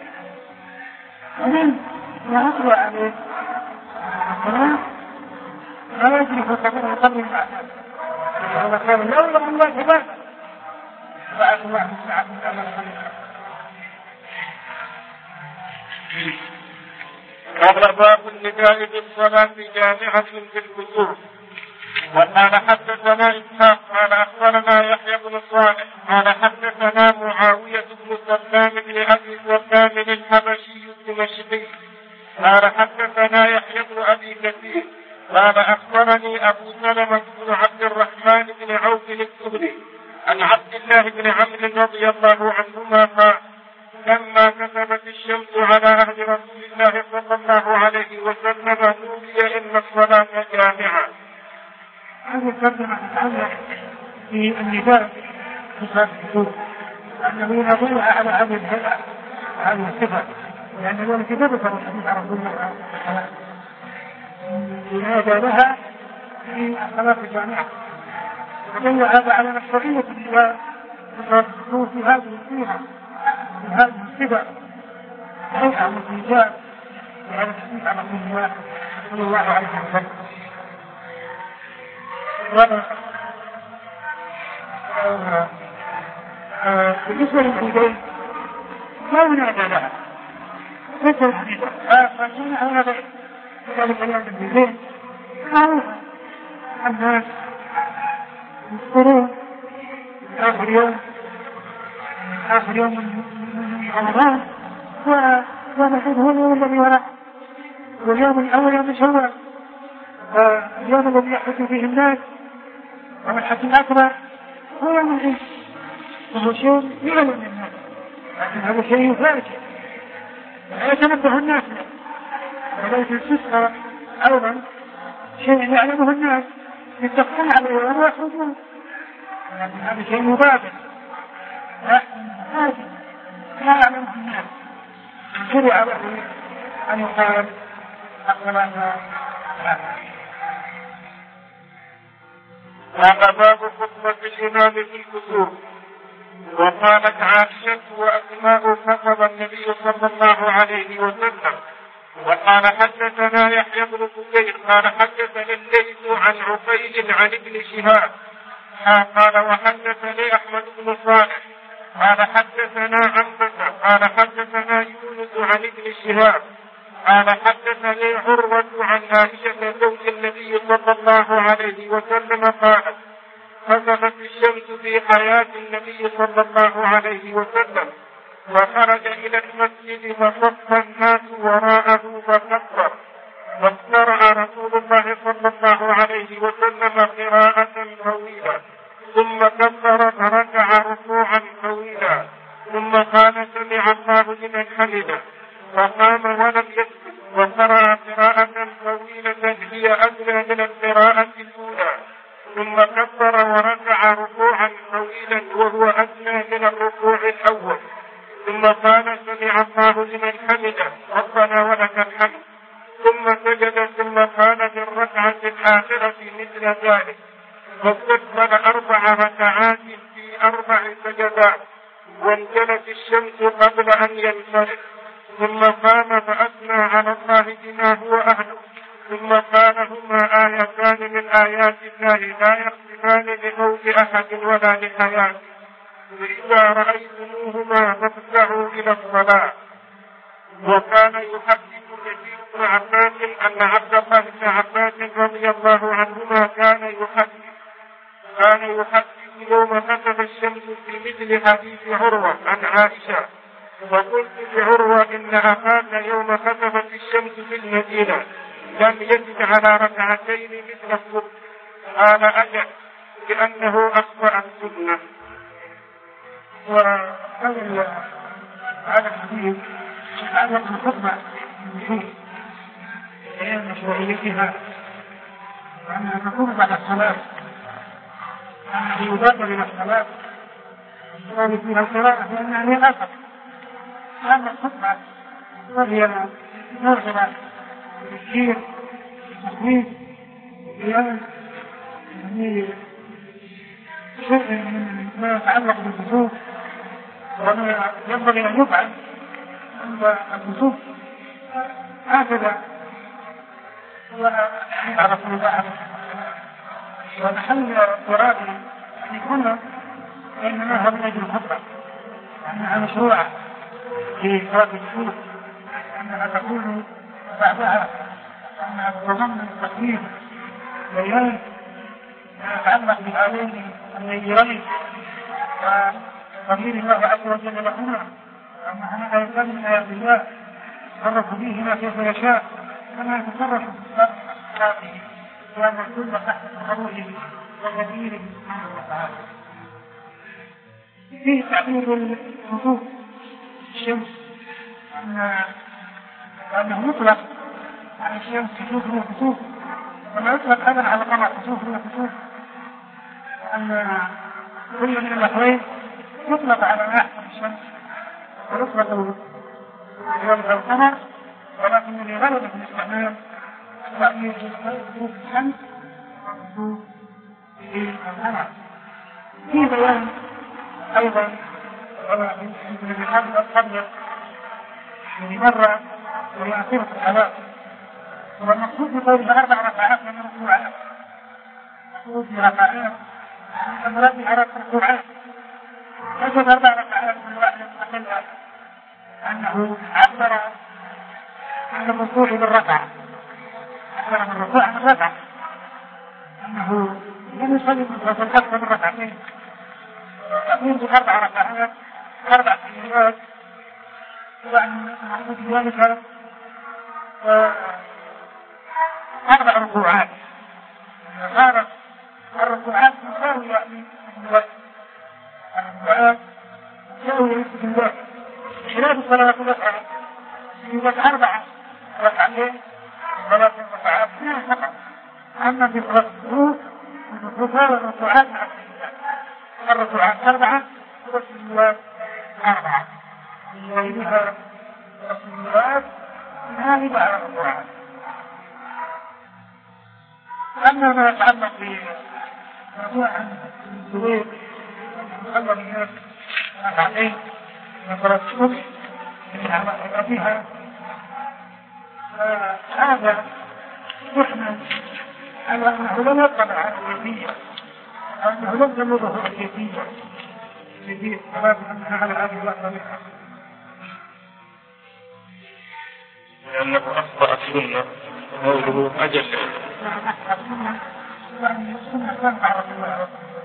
ومن يعطل عليه الصلاة لا يجري في القبر القبر المعتاد هذا قال لولا أن لا تبادل فأخذ الله من ساعة من أمر القبر. قال باب النداء بالصلاة جامعة في الكسوف. وقال حدثنا إسحاق قال أخبرنا يحيى بن صالح قال حدثنا معاوية بن سلام بن أبي سلام الحبشي الدمشقي قال حدثنا يحيى بن أبي كثير قال أخبرني أبو سلمة بن عبد الرحمن بن عوف الزهري عن عبد الله بن عمرو رضي الله عنهما قال لما كتبت الشمس على عهد رسول الله صلى الله عليه وسلم نودي إن الصلاة جامعة. هذه الترجمة تتعلق في النداء في صلاة الكسوف أنه يناديها على هذه الهيئة هذه الصفة لأن ذلك ثبت الحديث عن رسول الله ينادى لها في الصلاة الجامعة ودل هذا على مشروعية النداء في صلاة الكسوف في هذه الصيغة في هذه الصفة هيئة مزيجات وهذا الحديث عن رسول الله صلى الله عليه وسلم. بالنسبة للعيدين لا ينادى لها ليس الحديث فكان هذا ذلك اليوم العيدين معروفة الناس يذكرون آخر يوم آخر يوم من رمضان ونحن هو اليوم الذي وراء واليوم الأول يوم شوال اليوم الذي يحدث فيه الناس والحج الأكبر هو يوم العيد وهو شيء يعلم الناس لكن هذا شيء يفاجئ ويتنبه الناس وليس السسرة أيضا شيء يعلمه الناس يتفقون عليه ويخرجون لكن هذا شيء مبادر لا لا يعلمه الناس شرع له أن يقال الصلاة هذا باب خطبة الإمام في الكسوف. وقالت عائشة وأسماء خطب النبي صلى الله عليه وسلم. وقال حدثنا يحيى بن بكير قال حدثني الليث عن عقيل عن ابن شهاب قال وحدثني أحمد بن صالح قال حدثنا عنبسة قال حدثنا يونس عن ابن شهاب قال حدثني عروة عن عائشة زوج النبي صلى الله عليه وسلم قالت خسفت الشمس في حياة النبي صلى الله عليه وسلم وخرج إلى المسجد فصف الناس وراءه فكبر واقترأ رسول الله صلى الله عليه وسلم قراءة طويلة ثم كبر فركع ركوعا طويلا ثم قال سمع الله لمن حمده فقام ولم يسجد وقرأ قراءة طويلة هي أدنى من القراءة الأولى ثم كبر وركع ركوعا طويلا وهو أدنى من الركوع الأول ثم قال سمع الله لمن حمده ربنا ولك الحمد ثم سجد ثم قال في الركعة الآخرة مثل ذلك واستقبل أربع ركعات في أربع سجدات وانجلت الشمس قبل أن ينصرف ثم قام فأثنى على الله بما هو أهله ثم قال هما آيتان من آيات الله لا يختفان لموت أحد ولا لحياته فإذا رأيتموهما فافزعوا إلى الصلاة. وكان يحدث كثير بن عباس أن عبد الله بن عباس رضي الله عنهما كان يحدث كان يحدث يوم خسف الشمس في مثل حديث عروة عن عائشة وقلت لعروة إن أخاك يوم خسفت الشمس في المدينة لم يزد على ركعتين مثل الصبح قال أجل لأنه أخطأ السنة. وهذا هذا الحديث هذا الخطبة فيه بيان مشروعيتها وأنها تكون بعد الصلاة وأنه يبادر إلى الصلاة وذلك فيها القراءة لأنها هي الأثر. هذا الخطبة وهي نازلة بالتشير بالتصويت يعني شيء من ما يتعلق بالكسوف وما ينبغي أن يفعل عند الكسوف هكذا ويعرف البعض ومحل ترابي أن يكون إنما هو من أجل الخطأ أنها مشروعة في تراب الكسوف أنها تكون بعدها أنها تضمن التقديم بيان ما يتعلق بهذين النيرين وضمير الله عز وجل لهما أما هذا يكون من آيات الله يتصرف فيهما كيف يشاء كما يتصرف في هذه وأن الكل تحت تصرفه وتدبيره سبحانه وتعالى. فيه تعبير الخطوط الشمس أنه يطلق على الشمس خطوط من الخطوط وما يطلق أيضا على القمر خطوط من الخطوط أن كل من الأخرين يطلق على أحسن الشمس ويطلق يوم القمر ولكن اللي غلب في الاستعمال تأمير خطوط الشمس وخطوط في القمر. في بيان أيضا من الحمد القبل من مرة ويأثير في الحلال والمقصود بقول بأربع ركعات من الركوعات مقصود بركعات أمرات العرب الركوعات وجد أربع ركعات من واحد مستقلة أنه عبر عن الركوع بالركعة عبر عن الركوع عن الركعة أنه لم يصلي من أكثر من ركعتين تأمين بأربع ركعات أربع سجدات وأن نعبد ذلك أربع ركوعات صارت الركوعات مساوية الركوعات مساوية للسجدات خلاف الصلاة الأخرى سجدات أربعة ركعتين ثلاث ركعات اثنين فقط أما في الركوع الركوع والركوعات مع السجدات الركوعات أربعة والسجدات أربعة وغيرها السجدات هذه بعض الركوعات. أما ما يتعلق بركوع السجود يصلى الناس ركعتين من صلاة الصبح من فيها هذا يحمل على أنه لم يطلع على الكيفية أنه لم يمضه الكيفية كيفية الصلاة أنها على هذه اللحظة منها لأنه أخطأ السنة قوله أجل يعني السنة تنفع رسول الله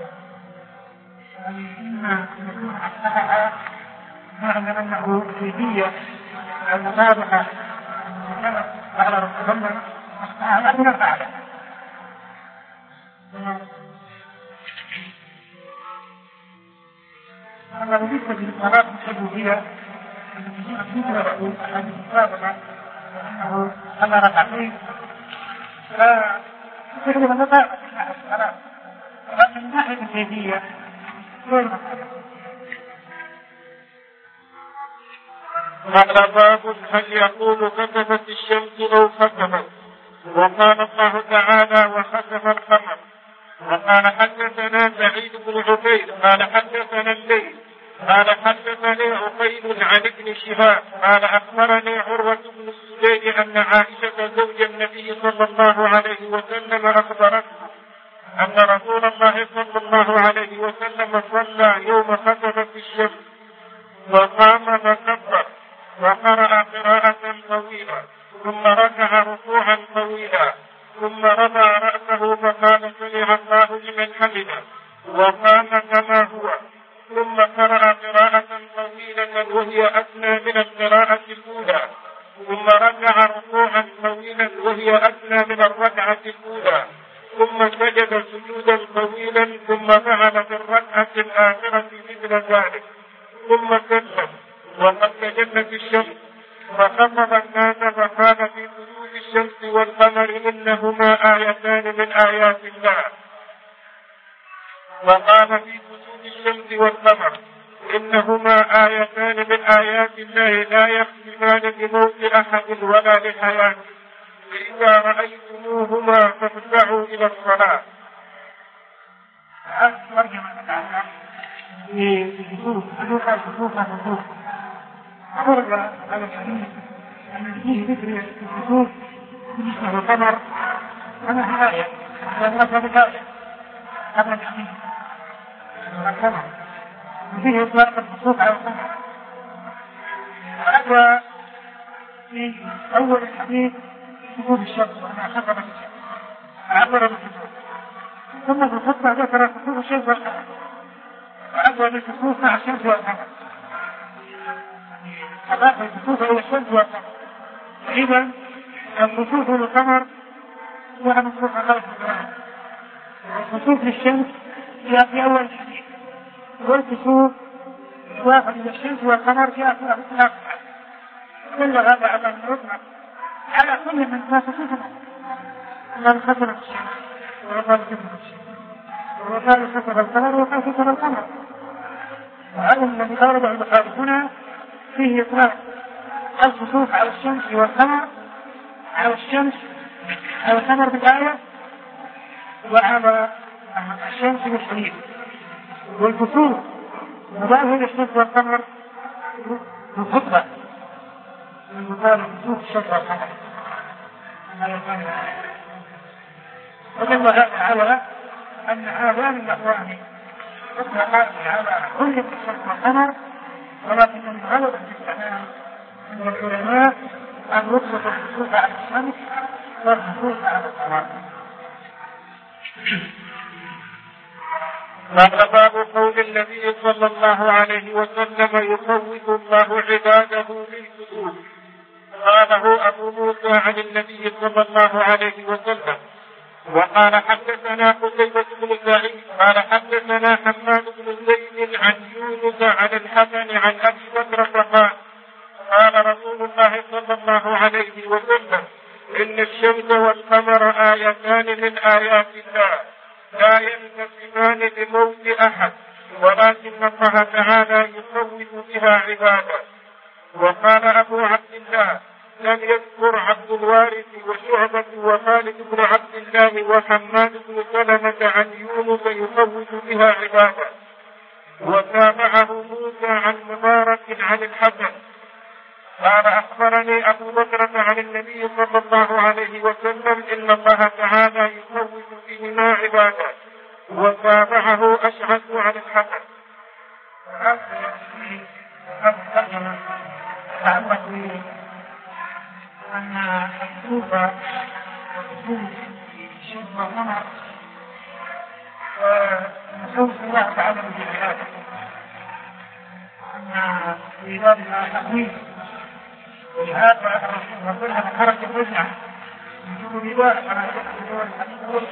يعني إما يكون أصلحها معنى أنه كيفية المتابعة على رسول الله أصلحها أن نفعله أما بالنسبة للصلاة الحدودية التي تدرك أحد المتابعة أنه صلى ركعتين لا يجب أن نتابع الصلاة ولكن من ناحية الكيفية غير مختلف. قال باب هل يقول خسفت الشمس أو خسفت وقال الله تعالى وخسف القمر وقال حدثنا سعيد بن عبيد قال حدثنا الليل قال حدثني عقيل عن ابن شهاب قال أخبرني عروة بن الزبير أن عائشة زوج النبي صلى الله عليه وسلم أخبرته أن رسول الله صلى الله عليه وسلم صلى يوم خسفت الشمس وقام فكبر وقرأ قراءة طويلة ثم ركع ركوعا طويلا ثم رفع رأسه فقال سمع الله لمن حمده وقام كما هو ثم قرأ قراءة طويلة وهي أدنى من القراءة الأولى ثم ركع ركوعا طويلا وهي أدنى من الركعة الأولى ثم سجد سجودا طويلا ثم فعل في الركعة الآخرة مثل ذلك ثم سلم وقد تجلت الشمس فخطب الناس فقال في طلوع الشمس والقمر إنهما آيتان من آيات الله وقال في طلوع الشمس والقمر إنهما آيتان من آيات الله لا يختلفان بموت أحد ولا لحياته فإذا رأيتموهما فافزعوا إلى الصلاة. خرج على الحديث أن فيه ذكر الخسوف بالنسبة للقمر أنا آية ومثل بآية قبل الحديث القمر وفيه إطلاق الخسوف على القمر. وهذا في أول الحديث خسوف الشمس وأنها خسفت الشمس عبر بالخسوف، ثم في الخطبة ذكر خسوف الشمس والقمر وعبر بالخسوف مع الشمس والقمر أضاف الخسوف إلى الشمس والقمر. إذا الخسوف للقمر هو مخصوص على القمر، الخسوف للشمس جاء في أول الحديث، والخسوف إضافة إلى الشمس والقمر جاء في آخر. كل هذا على المطلق على كل من خصوصه من خسف الشمس وقال خسف الشمس وقال خسف القمر وقال خسف القمر. وهذا الذي أورد البخاري هنا فيه إطلاق الخسوف على الشمس والقمر، على الشمس على القمر بالآية وعلى الشمس بالحديث، والخسوف مضاف إلى الشمس والقمر بالخطبة المقال خسوف الشمس والقمر. ودل هذا على أن هذان الأقوال يطلقان على كل الشمس والقمر، ولكن من غلط في الكلام من العلماء أن يطلق الخسوف على الشمس والخسوف على القمر. قال باب قول النبي صلى الله عليه وسلم يخوف الله عباده بالكسوف. قاله أبو موسى عن النبي صلى الله عليه وسلم. وقال حدثنا قتيبة بن سعيد قال حدثنا حماد بن زيد عن يونس عن الحسن عن أبي بكر قال قال رسول الله صلى الله عليه وسلم إن الشمس والقمر آيتان من آيات الله لا ينقسمان لموت أحد ولكن الله تعالى يخوف بها عباده. وقال أبو عبد الله لم يذكر عبد الوارث وشعبة وخالد بن عبد الله وحماد بن سلمة عن يونس يخوف بها عباده. وتابعه موسى عن مبارك عن الحسن قال أخبرني أبو بكر عن النبي صلى الله عليه وسلم إن الله تعالى يخوف بهما عباده. وتابعه أشعث عن الحسن. أن الخسوف وخسوف الشمس والقمر ونخوف الله تعالى بالعبادة، أن في ذلك تخويف. ولهذا الرسول صلى الله عليه وسلم خرج الرجعة من دون ذلك على دون الحديث،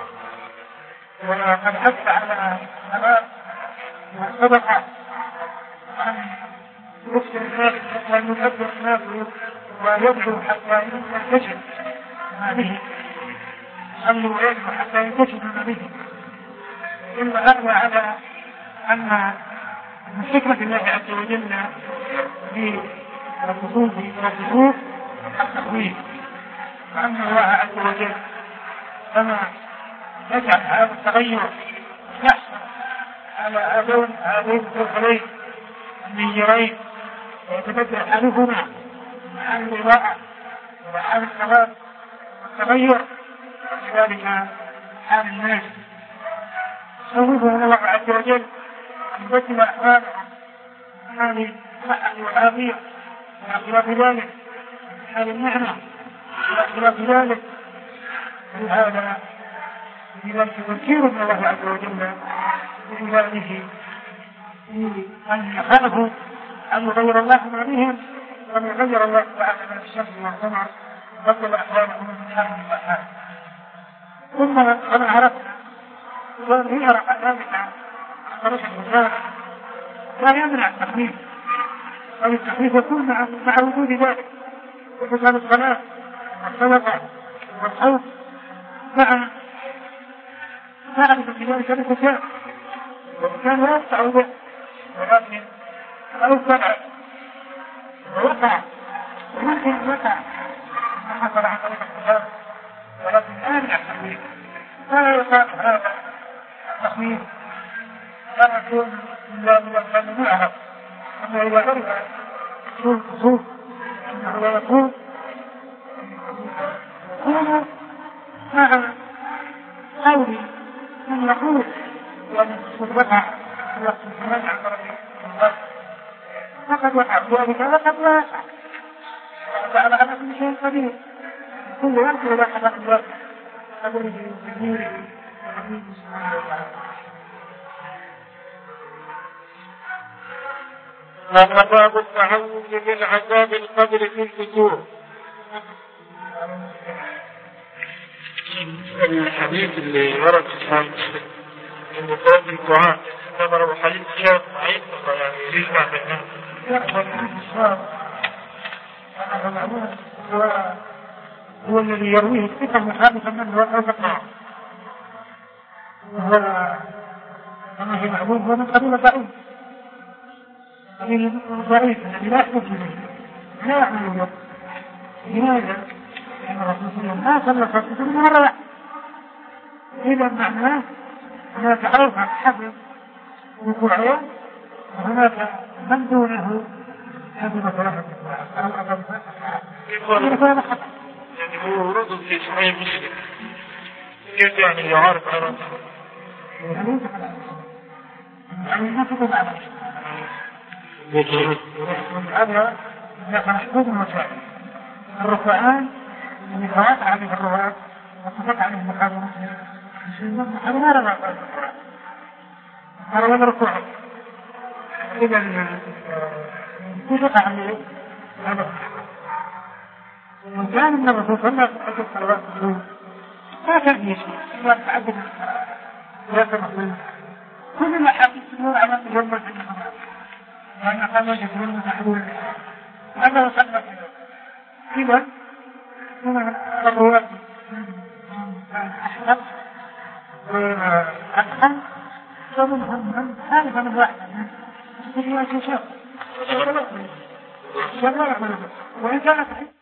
وقد حث على الصلاة والصدقة أن يكثر الناس وأن يكبر الناس ويدعو حتى ينتشر ما به، يصلي ويدعو حتى ينتشر ما به. إلا هذا على أن من حكمة الله عز وجل في الخصوص والخصوص التخويف، وأن الله عز وجل كما يجعل هذا التغير يحصل على هذين هذين الرجلين النيرين ويتبدل حالهما عن الإضاءة وعن الثبات والتغير، وكذلك حال الناس يخوفهم الله عز وجل يبدل أحوالهم حال الصحة والعافية وإلى خلاف ذلك، حال النعمة وإلى خلاف ذلك. ولهذا لذلك تذكير من الله عز وجل بعباده في أن يخافوا أن يغير الله ما بهم، وأن يغير الله تعالى من الشمس والقمر بدل أحوالهم من حال وحال. ثم أنا عرفنا وأن يعرف ذلك طريق الوزارة لا يمنع التخفيف، أو التخفيف يكون مع, مع وجود ذلك، وكان الصلاة والصدقة والخوف مع معرفة ذلك الكتاب، وكان لا يقطع به، ولكن لو فعل ووقع وممكن وقع حصل عن طريق الكتاب، ولكن الآن التخمين فلا يقال هذا التخمين لا يكون إلا من الفن معها. أما إذا عرف أصول الأصول أنه لا يكون يكون مع قولي من يقول وأن الصدقة يقصد من عن طريق الكتاب فقد وقع ذلك وقد لا يقع، وجعل على كل شيء قدير، كل يرجو إلى حق الله قدره وقديره وقديره سبحانه وتعالى. هذا باب التعوذ من عذاب القبر في الفتور. الحديث اللي ورد في الصحيح انه قول الدعاء كما هو حديث شاذ ضعيف يعني يجمع بينهم. هو هو الذي يرويه الثقة مخالفا منه والأوثق، وهو كما هي معلوم هو من قبيل ضعيف، قبيل ضعيف الذي لا يحدث به لا يعمل به. لماذا؟ لأن الرسول صلى الله عليه وسلم ما صلى صلى مرة واحدة. إذا معناه هناك أربع حفظ وقوعين وهناك من دونه حفظ ثلاثة أو أقل فتحة. يعني هو ورد في صحيح مسلم كيف يعني يعرف عرب يعني يعني ما تقول بعض هذا إذا محفوظ المسائل الركوعان اللي فوات عليه الرواة وصفت عليه مقابل مسلم هذا ما رضى الركوعان هذا من الركوعان. إذا تفق عليه هذا وكان النبي صلى الله عليه وسلم صلوات الظهر ما كان يشيء إلا تعبد ذات الرحمن كل ما حدث النور على مجمع في النهار وأن قام يجبرون محلول هذا وصلنا إذا هنا الرواة أحمد وأدخل ومنهم من ثالثا من واحد في رواية شيخ وإن كانت